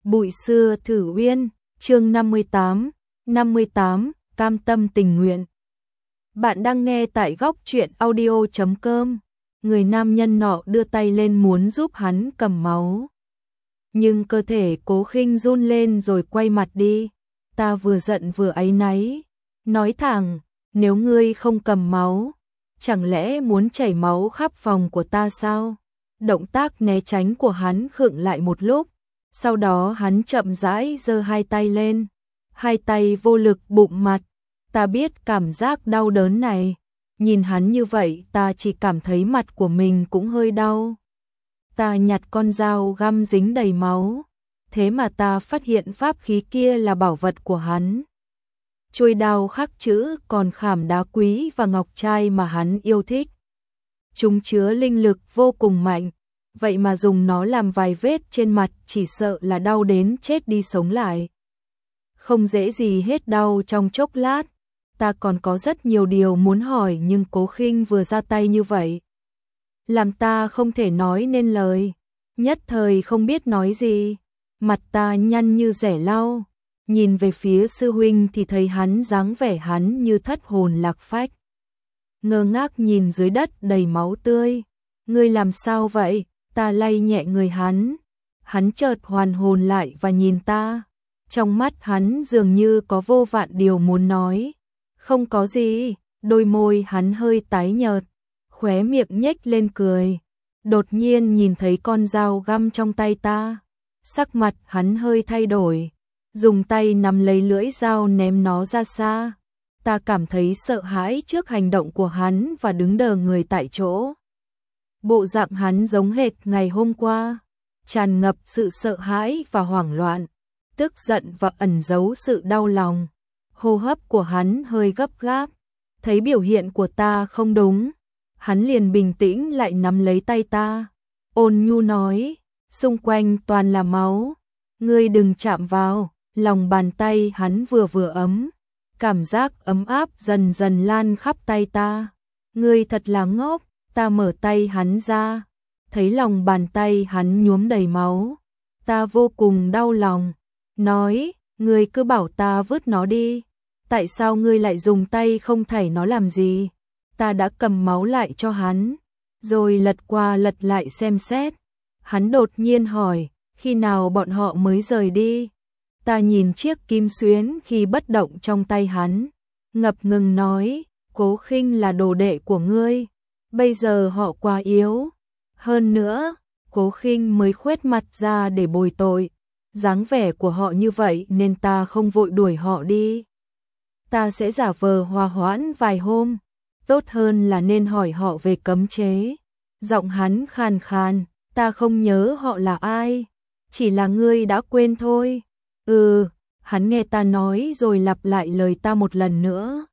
Bụi xưa thử uyên, chương 58, cam tâm tình nguyện. Bạn đang nghe tại góc truyện audio.com. Người nam nhân nọ đưa tay lên muốn giúp hắn cầm máu. Nhưng cơ thể Cố Khinh run lên rồi quay mặt đi. Ta vừa giận vừa áy náy. Nói thẳng, nếu ngươi không cầm máu, chẳng lẽ muốn chảy máu khắp phòng của ta sao? Động tác né tránh của hắn khựng lại một lúc. Sau đó hắn chậm rãi giơ hai tay lên, hai tay vô lực bụng mặt. Ta biết cảm giác đau đớn này, nhìn hắn như vậy ta chỉ cảm thấy mặt của mình cũng hơi đau. Ta nhặt con dao găm dính đầy máu, thế mà ta phát hiện pháp khí kia là bảo vật của hắn. Chuôi đao khắc chữ còn khảm đá quý và ngọc trai mà hắn yêu thích. Chúng chứa linh lực vô cùng mạnh. Vậy mà dùng nó làm vài vết trên mặt chỉ sợ là đau đến chết đi sống lại. Không dễ gì hết đau trong chốc lát. Ta còn có rất nhiều điều muốn hỏi nhưng Cố Khinh vừa ra tay như vậy, làm ta không thể nói nên lời. Nhất thời không biết nói gì. Mặt ta nhăn như rẻ lau. Nhìn về phía sư huynh thì thấy hắn dáng vẻ hắn như thất hồn lạc phách. Ngơ ngác nhìn dưới đất đầy máu tươi. Ngươi làm sao vậy? Ta lay nhẹ người hắn. Hắn chợt hoàn hồn lại và nhìn ta. Trong mắt hắn dường như có vô vạn điều muốn nói. Không có gì. Đôi môi hắn hơi tái nhợt, khóe miệng nhếch lên cười. Đột nhiên nhìn thấy con dao găm trong tay ta, sắc mặt hắn hơi thay đổi, dùng tay nắm lấy lưỡi dao ném nó ra xa. Ta cảm thấy sợ hãi trước hành động của hắn và đứng đờ người tại chỗ. Bộ dạng hắn giống hệt ngày hôm qua, tràn ngập sự sợ hãi và hoảng loạn, tức giận và ẩn giấu sự đau lòng. Hô hấp của hắn hơi gấp gáp. Thấy biểu hiện của ta không đúng, hắn liền bình tĩnh lại nắm lấy tay ta, ôn nhu nói, xung quanh toàn là máu, ngươi đừng chạm vào. Lòng bàn tay hắn vừa ấm, cảm giác ấm áp dần dần lan khắp tay ta. Ngươi thật là ngốc. Ta mở tay hắn ra, thấy lòng bàn tay hắn nhuốm đầy máu. Ta vô cùng đau lòng, nói, ngươi cứ bảo ta vứt nó đi. Tại sao ngươi lại dùng tay không thảy nó làm gì? Ta đã cầm máu lại cho hắn, rồi lật qua lật lại xem xét. Hắn đột nhiên hỏi, khi nào bọn họ mới rời đi? Ta nhìn chiếc kim xuyến khi bất động trong tay hắn, ngập ngừng nói, Cố Khinh là đồ đệ của ngươi. Bây giờ họ quá yếu. Hơn nữa, Cố Khinh mới khuét mặt ra để bồi tội. Dáng vẻ của họ như vậy nên ta không vội đuổi họ đi. Ta sẽ giả vờ hòa hoãn vài hôm. Tốt hơn là nên hỏi họ về cấm chế. Giọng hắn khàn khàn, ta không nhớ họ là ai. Chỉ là ngươi đã quên thôi. Hắn nghe ta nói rồi lặp lại lời ta một lần nữa.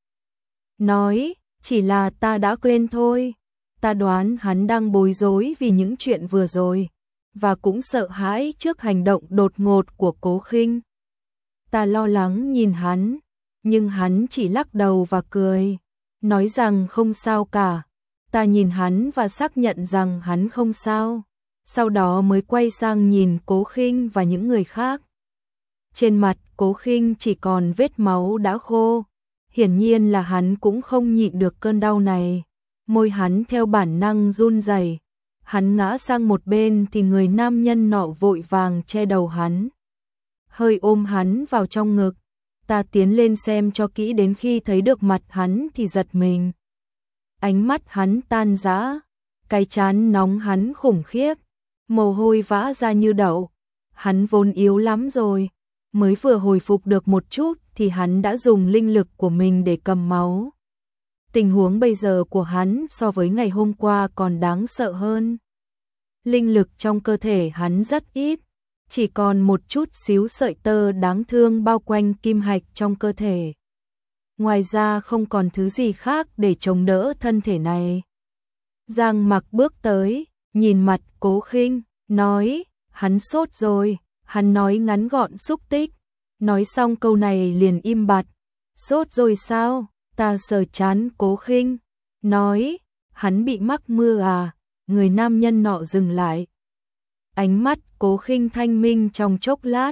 Nói, chỉ là ta đã quên thôi. Ta đoán hắn đang bối rối vì những chuyện vừa rồi, và cũng sợ hãi trước hành động đột ngột của Cố Khinh. Ta lo lắng nhìn hắn, nhưng hắn chỉ lắc đầu và cười, nói rằng không sao cả. Ta nhìn hắn và xác nhận rằng hắn không sao, sau đó mới quay sang nhìn Cố Khinh và những người khác. Trên mặt Cố Khinh chỉ còn vết máu đã khô, hiển nhiên là hắn cũng không nhịn được cơn đau này. Môi hắn theo bản năng run rẩy. Hắn ngã sang một bên thì người nam nhân nọ vội vàng che đầu hắn, hơi ôm hắn vào trong ngực. Ta tiến lên xem cho kỹ, đến khi thấy được mặt hắn thì giật mình. Ánh mắt hắn tan rã, cái trán nóng hắn khủng khiếp, mồ hôi vã ra như đậu. Hắn vốn yếu lắm rồi, mới vừa hồi phục được một chút thì hắn đã dùng linh lực của mình để cầm máu. Tình huống bây giờ của hắn so với ngày hôm qua còn đáng sợ hơn. Linh lực trong cơ thể hắn rất ít, chỉ còn một chút xíu sợi tơ đáng thương bao quanh kim hạch trong cơ thể. Ngoài ra không còn thứ gì khác để chống đỡ thân thể này. Giang Mặc bước tới, nhìn mặt Cố Khinh, nói, hắn sốt rồi. Hắn nói ngắn gọn xúc tích, nói xong câu này liền im bặt. Sốt rồi sao? Ta sờ trán Cố Khinh, nói, hắn bị mắc mưa à? Người nam nhân nọ dừng lại. Ánh mắt Cố Khinh thanh minh trong chốc lát,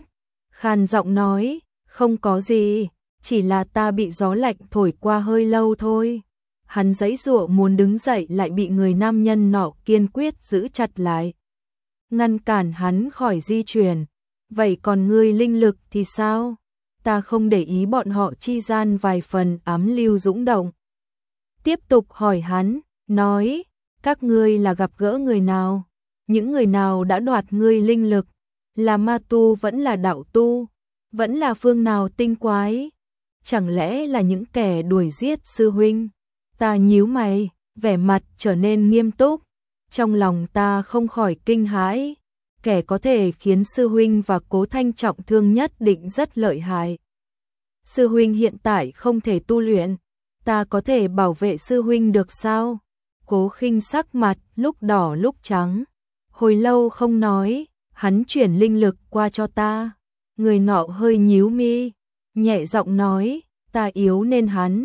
khàn giọng nói, không có gì, chỉ là ta bị gió lạnh thổi qua hơi lâu thôi. Hắn giãy giụa muốn đứng dậy lại bị người nam nhân nọ kiên quyết giữ chặt lại, ngăn cản hắn khỏi di chuyển. Vậy còn ngươi linh lực thì sao? Ta không để ý bọn họ chi gian vài phần ám lưu dũng động. Tiếp tục hỏi hắn, nói, các ngươi là gặp gỡ người nào? Những người nào đã đoạt ngươi linh lực? Là ma tu vẫn là đạo tu? Vẫn là phương nào tinh quái? Chẳng lẽ là những kẻ đuổi giết sư huynh? Ta nhíu mày, vẻ mặt trở nên nghiêm túc. Trong lòng ta không khỏi kinh hãi. Kẻ có thể khiến sư huynh và Cố Thanh trọng thương nhất định rất lợi hại. Sư huynh hiện tại không thể tu luyện, ta có thể bảo vệ sư huynh được sao? Cố Khinh sắc mặt lúc đỏ lúc trắng, hồi lâu không nói, hắn chuyển linh lực qua cho ta. Người nọ hơi nhíu mi, nhẹ giọng nói, ta yếu nên hắn,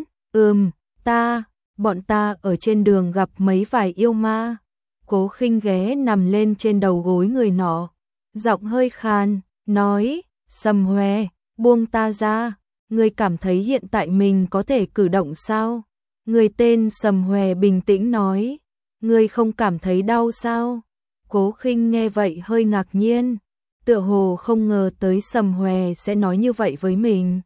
bọn ta ở trên đường gặp mấy vài yêu ma. Cố Khinh ghé nằm lên trên đầu gối người nọ, giọng hơi khàn, nói, Sầm Hoè, buông ta ra, ngươi cảm thấy hiện tại mình có thể cử động sao? Người tên Sầm Hoè bình tĩnh nói, ngươi không cảm thấy đau sao? Cố Khinh nghe vậy hơi ngạc nhiên, tựa hồ không ngờ tới Sầm Hoè sẽ nói như vậy với mình.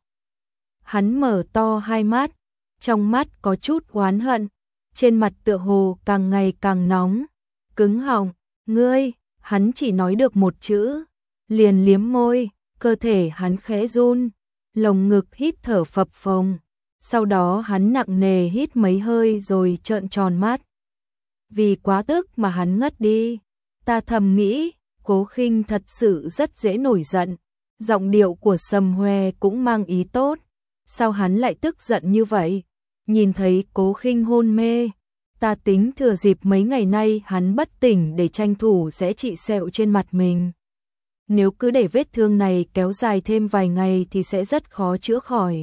Hắn mở to hai mắt, trong mắt có chút oán hận, trên mặt tựa hồ càng ngày càng nóng, cứng họng, ngươi, hắn chỉ nói được một chữ, liền liếm môi, cơ thể hắn khẽ run, lồng ngực hít thở phập phồng, sau đó hắn nặng nề hít mấy hơi rồi trợn tròn mắt. Vì quá tức mà hắn ngất đi. Ta thầm nghĩ, Cố Khinh thật sự rất dễ nổi giận, giọng điệu của Sầm Hoè cũng mang ý tốt, sao hắn lại tức giận như vậy? Nhìn thấy Cố Khinh hôn mê, ta tính thừa dịp mấy ngày nay hắn bất tỉnh để tranh thủ sẽ trị sẹo trên mặt mình. Nếu cứ để vết thương này kéo dài thêm vài ngày thì sẽ rất khó chữa khỏi.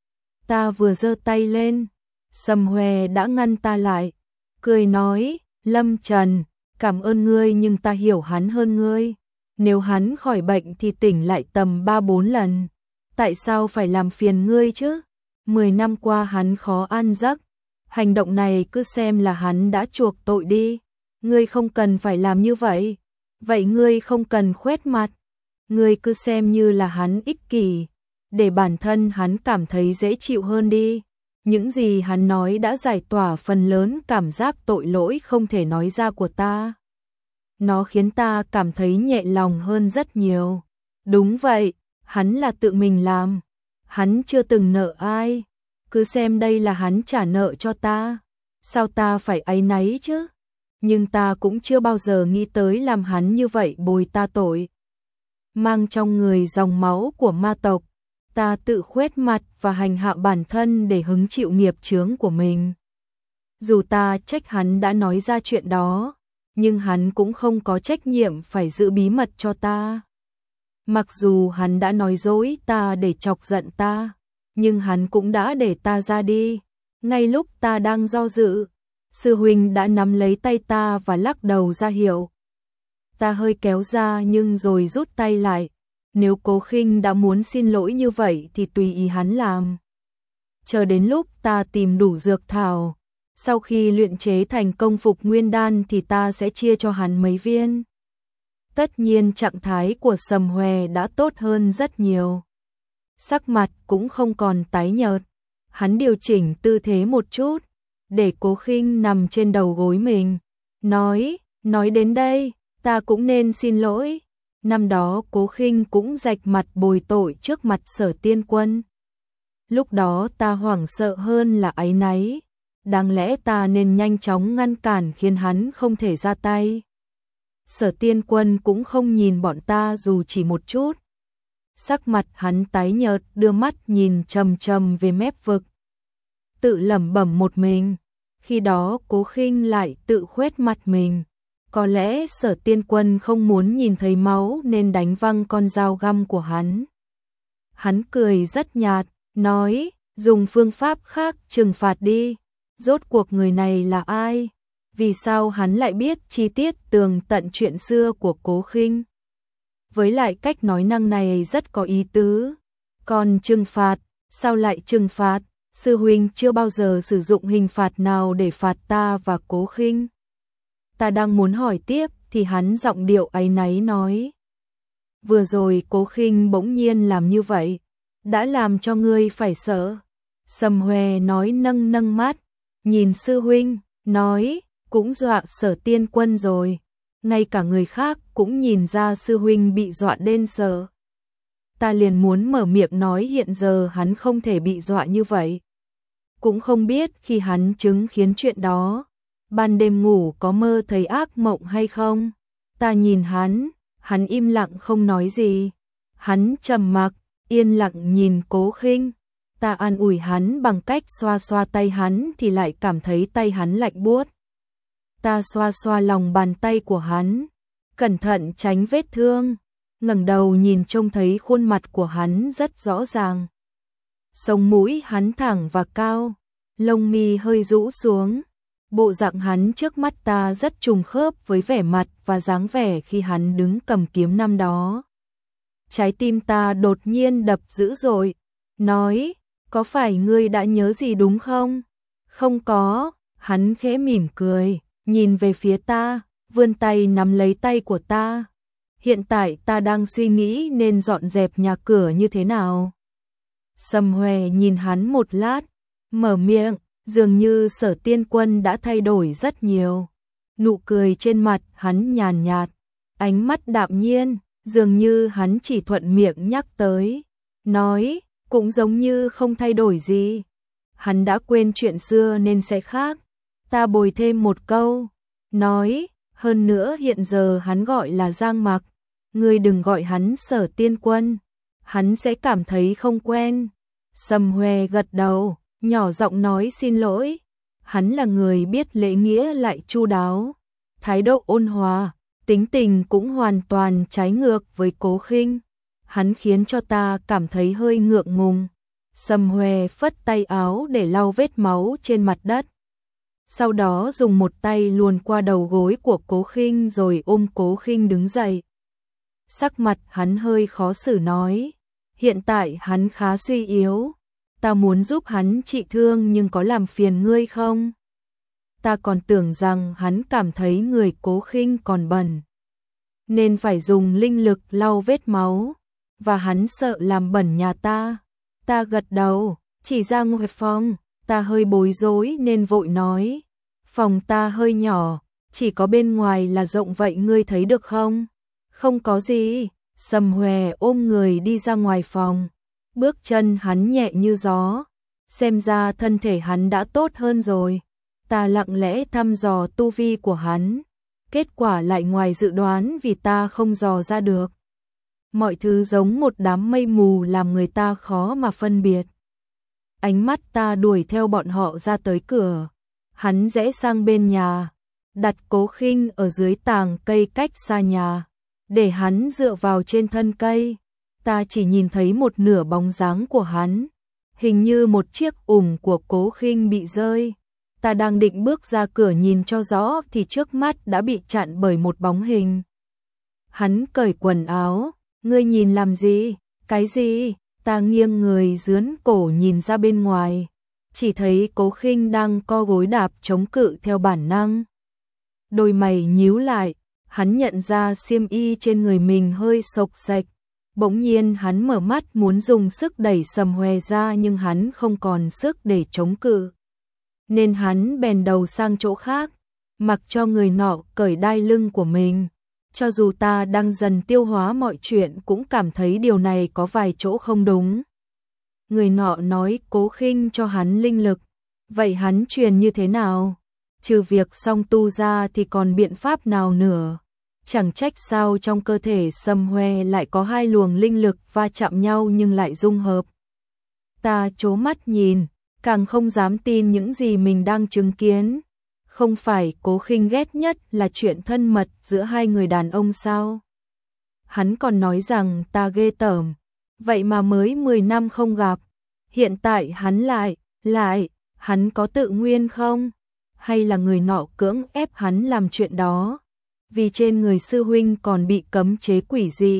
Ta vừa giơ tay lên, Sầm Hoè đã ngăn ta lại, cười nói, Lâm Trần, cảm ơn ngươi nhưng ta hiểu hắn hơn ngươi. Nếu hắn khỏi bệnh thì tỉnh lại tầm 3-4 lần. Tại sao phải làm phiền ngươi chứ? 10 năm qua hắn khó ăn giấc. Hành động này cứ xem là hắn đã chuộc tội đi. Ngươi không cần phải làm như vậy. Vậy ngươi không cần khoét mặt. Ngươi cứ xem như là hắn ích kỷ, để bản thân hắn cảm thấy dễ chịu hơn đi. Những gì hắn nói đã giải tỏa phần lớn cảm giác tội lỗi không thể nói ra của ta. Nó khiến ta cảm thấy nhẹ lòng hơn rất nhiều. Đúng vậy, hắn là tự mình làm. Hắn chưa từng nợ ai. Cứ xem đây là hắn trả nợ cho ta. Sao ta phải áy náy chứ? Nhưng ta cũng chưa bao giờ nghĩ tới làm hắn như vậy bồi ta tội. Mang trong người dòng máu của ma tộc, ta tự khuét mặt và hành hạ bản thân để hứng chịu nghiệp chướng của mình. Dù ta trách hắn đã nói ra chuyện đó, nhưng hắn cũng không có trách nhiệm phải giữ bí mật cho ta. Mặc dù hắn đã nói dối ta để chọc giận ta, nhưng hắn cũng đã để ta ra đi. Ngay lúc ta đang do dự, sư huynh đã nắm lấy tay ta và lắc đầu ra hiệu. Ta hơi kéo ra nhưng rồi rút tay lại. Nếu Cố Khinh đã muốn xin lỗi như vậy thì tùy ý hắn làm. Chờ đến lúc ta tìm đủ dược thảo, sau khi luyện chế thành công phục nguyên đan thì ta sẽ chia cho hắn mấy viên. Tất nhiên trạng thái của Sầm Hoè đã tốt hơn rất nhiều. Sắc mặt cũng không còn tái nhợt. Hắn điều chỉnh tư thế một chút, để Cố Khinh nằm trên đầu gối mình. Nói đến đây, ta cũng nên xin lỗi. Năm đó Cố Khinh cũng rạch mặt bồi tội trước mặt Sở Tiên Quân. Lúc đó ta hoảng sợ hơn là áy náy. Đáng lẽ ta nên nhanh chóng ngăn cản khiến hắn không thể ra tay. Sở Tiên Quân cũng không nhìn bọn ta dù chỉ một chút. Sắc mặt hắn tái nhợt, đưa mắt nhìn trầm trầm về mép vực. Tự lẩm bẩm một mình. Khi đó Cố Khinh lại tự khuét mặt mình. Có lẽ Sở Tiên Quân không muốn nhìn thấy máu nên đánh văng con dao găm của hắn. Hắn cười rất nhạt, nói, dùng phương pháp khác trừng phạt đi. Rốt cuộc người này là ai? Vì sao hắn lại biết chi tiết tường tận chuyện xưa của Cố Khinh? với lại cách nói năng này rất có ý tứ. Còn trừng phạt, sao lại trừng phạt? Sư huynh chưa bao giờ sử dụng hình phạt nào để phạt ta và Cố Khinh. Ta đang muốn hỏi tiếp thì hắn giọng điệu áy náy nói. Vừa rồi Cố Khinh bỗng nhiên làm như vậy, đã làm cho ngươi phải sợ. Sầm Hoè nói nâng nâng mắt, nhìn sư huynh, nói, cũng dọa Sở Tiên Quân rồi. Ngay cả người khác cũng nhìn ra sư huynh bị dọa đến sợ. Ta liền muốn mở miệng nói hiện giờ hắn không thể bị dọa như vậy. Cũng không biết khi hắn chứng kiến chuyện đó, ban đêm ngủ có mơ thấy ác mộng hay không. Ta nhìn hắn im lặng không nói gì. Hắn trầm mặc, yên lặng nhìn Cố Khinh. Ta an ủi hắn bằng cách xoa xoa tay hắn thì lại cảm thấy tay hắn lạnh buốt. Ta xoa xoa lòng bàn tay của hắn, cẩn thận tránh vết thương, ngẩng đầu nhìn trông thấy khuôn mặt của hắn rất rõ ràng. Sống mũi hắn thẳng và cao, lông mi hơi rũ xuống. Bộ dạng hắn trước mắt ta rất trùng khớp với vẻ mặt và dáng vẻ khi hắn đứng cầm kiếm năm đó. Trái tim ta đột nhiên đập dữ dội, nói, có phải ngươi đã nhớ gì đúng không? Không có, hắn khẽ mỉm cười, nhìn về phía ta, vươn tay nắm lấy tay của ta. Hiện tại ta đang suy nghĩ nên dọn dẹp nhà cửa như thế nào. Sầm Hoè nhìn hắn một lát, mở miệng, dường như Sở Tiên Quân đã thay đổi rất nhiều. Nụ cười trên mặt hắn nhàn nhạt, ánh mắt đạm nhiên, dường như hắn chỉ thuận miệng nhắc tới, nói, cũng giống như không thay đổi gì. Hắn đã quên chuyện xưa nên sẽ khác. Ta bồi thêm một câu, nói, hơn nữa hiện giờ hắn gọi là Giang Mặc, ngươi đừng gọi hắn Sở Tiên Quân, hắn sẽ cảm thấy không quen. Sầm Hoè gật đầu, nhỏ giọng nói xin lỗi. Hắn là người biết lễ nghĩa lại chu đáo, thái độ ôn hòa, tính tình cũng hoàn toàn trái ngược với Cố Khinh. Hắn khiến cho ta cảm thấy hơi ngượng ngùng. Sầm Hoè phất tay áo để lau vết máu trên mặt đất. Sau đó dùng một tay luồn qua đầu gối của Cố Khinh rồi ôm Cố Khinh đứng dậy. Sắc mặt hắn hơi khó xử nói, hiện tại hắn khá suy yếu, ta muốn giúp hắn trị thương nhưng có làm phiền ngươi không? Ta còn tưởng rằng hắn cảm thấy người Cố Khinh còn bẩn, nên phải dùng linh lực lau vết máu, và hắn sợ làm bẩn nhà ta. Ta gật đầu, chỉ ra ngoài phòng, ta hơi bối rối nên vội nói, phòng ta hơi nhỏ, chỉ có bên ngoài là rộng vậy ngươi thấy được không? Không có gì. Sầm Hoè ôm người đi ra ngoài phòng, bước chân hắn nhẹ như gió, xem ra thân thể hắn đã tốt hơn rồi. Ta lặng lẽ thăm dò tu vi của hắn, kết quả lại ngoài dự đoán vì ta không dò ra được. Mọi thứ giống một đám mây mù làm người ta khó mà phân biệt. Ánh mắt ta đuổi theo bọn họ ra tới cửa, hắn rẽ sang bên nhà, đặt Cố Khinh ở dưới tàng cây cách xa nhà, để hắn dựa vào trên thân cây. Ta chỉ nhìn thấy một nửa bóng dáng của hắn, hình như một chiếc ủng của Cố Khinh bị rơi. Ta đang định bước ra cửa nhìn cho rõ thì trước mắt đã bị chặn bởi một bóng hình. Hắn cởi quần áo, ngươi nhìn làm gì? Cái gì? Ta nghiêng người dướn cổ nhìn ra bên ngoài, chỉ thấy Cố Khinh đang co gối đạp chống cự theo bản năng. Đôi mày nhíu lại, hắn nhận ra xiêm y trên người mình hơi xộc xệch. Bỗng nhiên hắn mở mắt muốn dùng sức đẩy Sầm Hoè ra nhưng hắn không còn sức để chống cự. Nên hắn bèn đầu sang chỗ khác, mặc cho người nọ cởi đai lưng của mình. Cho dù ta đang dần tiêu hóa mọi chuyện cũng cảm thấy điều này có vài chỗ không đúng. Người nọ nói Cố Khinh cho hắn linh lực, vậy hắn truyền như thế nào? Trừ việc song tu ra thì còn biện pháp nào nữa? Chẳng trách sao trong cơ thể Sầm Hoè lại có hai luồng linh lực va chạm nhau nhưng lại dung hợp. Ta trố mắt nhìn, càng không dám tin những gì mình đang chứng kiến. Không phải Cố Khinh ghét nhất là chuyện thân mật giữa hai người đàn ông sao? Hắn còn nói rằng ta ghê tởm, vậy mà mới 10 năm không gặp, hiện tại hắn lại, hắn có tự nguyên không? Hay là người nọ cưỡng ép hắn làm chuyện đó? Vì trên người sư huynh còn bị cấm chế quỷ gì,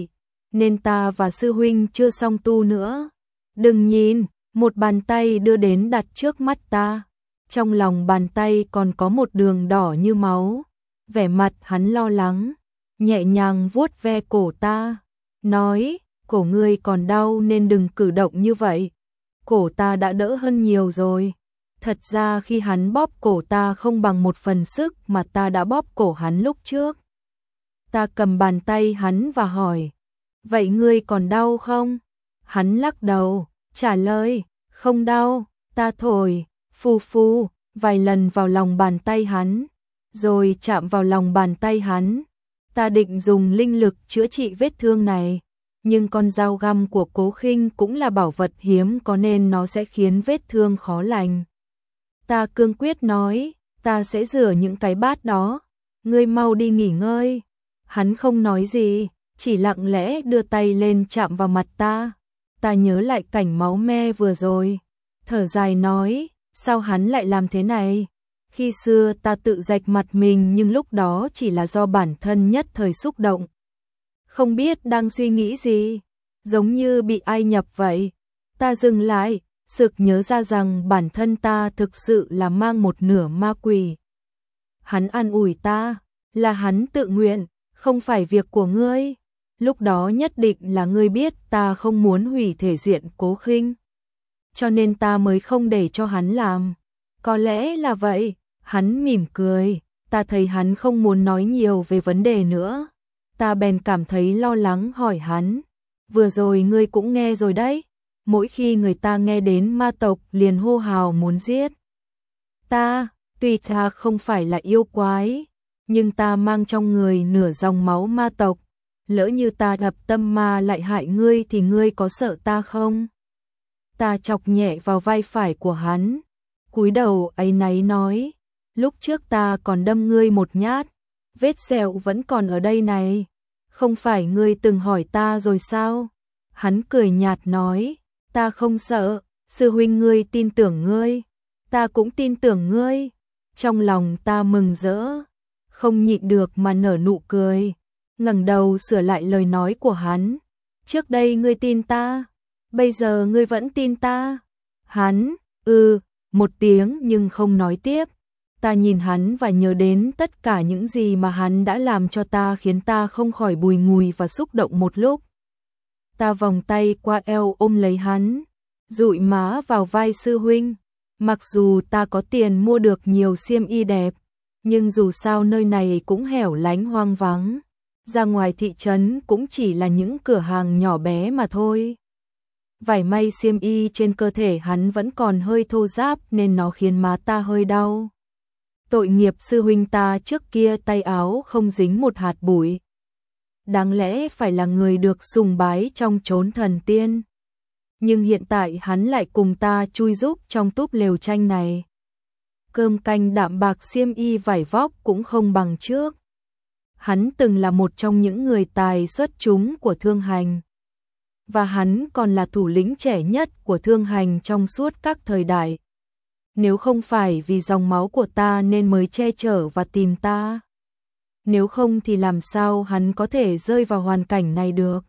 nên ta và sư huynh chưa xong tu nữa. Đừng nhìn, một bàn tay đưa đến đặt trước mắt ta. Trong lòng bàn tay còn có một đường đỏ như máu. Vẻ mặt hắn lo lắng, nhẹ nhàng vuốt ve cổ ta, nói, cổ ngươi còn đau nên đừng cử động như vậy. Cổ ta đã đỡ hơn nhiều rồi. Thật ra khi hắn bóp cổ ta không bằng một phần sức mà ta đã bóp cổ hắn lúc trước. Ta cầm bàn tay hắn và hỏi, vậy ngươi còn đau không? Hắn lắc đầu, trả lời, không đau. Ta thổi, phù phù, vài lần vào lòng bàn tay hắn, rồi chạm vào lòng bàn tay hắn. Ta định dùng linh lực chữa trị vết thương này, nhưng con dao găm của Cố Khinh cũng là bảo vật hiếm có nên nó sẽ khiến vết thương khó lành. Ta cương quyết nói, ta sẽ rửa những cái bát đó, ngươi mau đi nghỉ ngơi. Hắn không nói gì, chỉ lặng lẽ đưa tay lên chạm vào mặt ta. Ta nhớ lại cảnh máu me vừa rồi, thở dài nói, sao hắn lại làm thế này? Khi xưa ta tự rạch mặt mình nhưng lúc đó chỉ là do bản thân nhất thời xúc động. Không biết đang suy nghĩ gì, giống như bị ai nhập vậy. Ta dừng lại, sực nhớ ra rằng bản thân ta thực sự là mang một nửa ma quỷ. Hắn an ủi ta, là hắn tự nguyện, không phải việc của ngươi. Lúc đó nhất định là ngươi biết ta không muốn hủy thể diện Cố Khinh, cho nên ta mới không để cho hắn làm. Có lẽ là vậy. Hắn mỉm cười, ta thấy hắn không muốn nói nhiều về vấn đề nữa. Ta bèn cảm thấy lo lắng hỏi hắn, vừa rồi ngươi cũng nghe rồi đấy, mỗi khi người ta nghe đến ma tộc liền hô hào muốn giết. Ta, tuy ta không phải là yêu quái, nhưng ta mang trong người nửa dòng máu ma tộc, lỡ như ta đập tâm ma lại hại ngươi thì ngươi có sợ ta không? Ta chọc nhẹ vào vai phải của hắn, cúi đầu áy náy nói, lúc trước ta còn đâm ngươi một nhát, vết sẹo vẫn còn ở đây này, không phải ngươi từng hỏi ta rồi sao? Hắn cười nhạt nói, ta không sợ, sư huynh ngươi tin tưởng ngươi, ta cũng tin tưởng ngươi. Trong lòng ta mừng rỡ, không nhịn được mà nở nụ cười, ngẩng đầu sửa lại lời nói của hắn, trước đây ngươi tin ta, bây giờ ngươi vẫn tin ta. Hắn, một tiếng nhưng không nói tiếp. Ta nhìn hắn và nhớ đến tất cả những gì mà hắn đã làm cho ta khiến ta không khỏi bùi ngùi và xúc động một lúc. Ta vòng tay qua eo ôm lấy hắn, dụi má vào vai sư huynh. Mặc dù ta có tiền mua được nhiều xiêm y đẹp, nhưng dù sao nơi này cũng hẻo lánh hoang vắng. Ra ngoài thị trấn cũng chỉ là những cửa hàng nhỏ bé mà thôi. Vải may xiêm y trên cơ thể hắn vẫn còn hơi thô ráp nên nó khiến má ta hơi đau. Tội nghiệp sư huynh ta trước kia tay áo không dính một hạt bụi. Đáng lẽ phải là người được sùng bái trong chốn thần tiên. Nhưng hiện tại hắn lại cùng ta chui rúc trong túp lều tranh này. Cơm canh đạm bạc xiêm y vải vóc cũng không bằng trước. Hắn từng là một trong những người tài xuất chúng của Thương Hành. Và hắn còn là thủ lĩnh trẻ nhất của Thương Hành trong suốt các thời đại. Nếu không phải vì dòng máu của ta nên mới che chở và tìm ta. Nếu không thì làm sao hắn có thể rơi vào hoàn cảnh này được.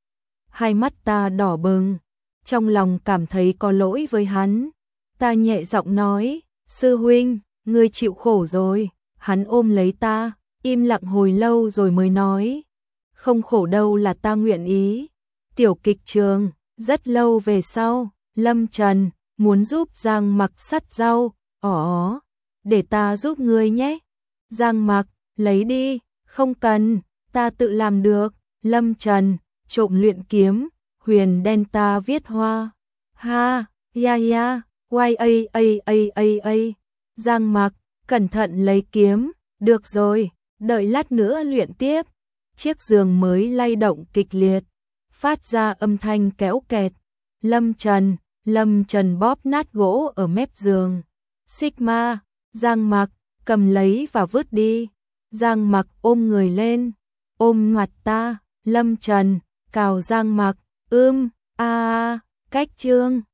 Hai mắt ta đỏ bừng, trong lòng cảm thấy có lỗi với hắn. Ta nhẹ giọng nói, sư huynh, ngươi chịu khổ rồi. Hắn ôm lấy ta, im lặng hồi lâu rồi mới nói, không khổ đâu là ta nguyện ý. Tiểu kịch trường, rất lâu về sau, Lâm Trần muốn giúp Giang Mặc sắt rau. Để ta giúp ngươi nhé. Giang Mặc, lấy đi, không cần, ta tự làm được. Lâm Trần, trộm luyện kiếm, huyền đen ta viết hoa. Ha, ya, a. Giang Mặc, cẩn thận lấy kiếm, được rồi, đợi lát nữa luyện tiếp. Chiếc giường mới lay động kịch liệt, phát ra âm thanh kéo kẹt. Lâm Trần bóp nát gỗ ở mép giường. Sigma, Giang Mặc, cầm lấy và vứt đi. Giang Mặc ôm người lên, ôm mặt ta. Lâm Trần, cào Giang Mặc, cách chương.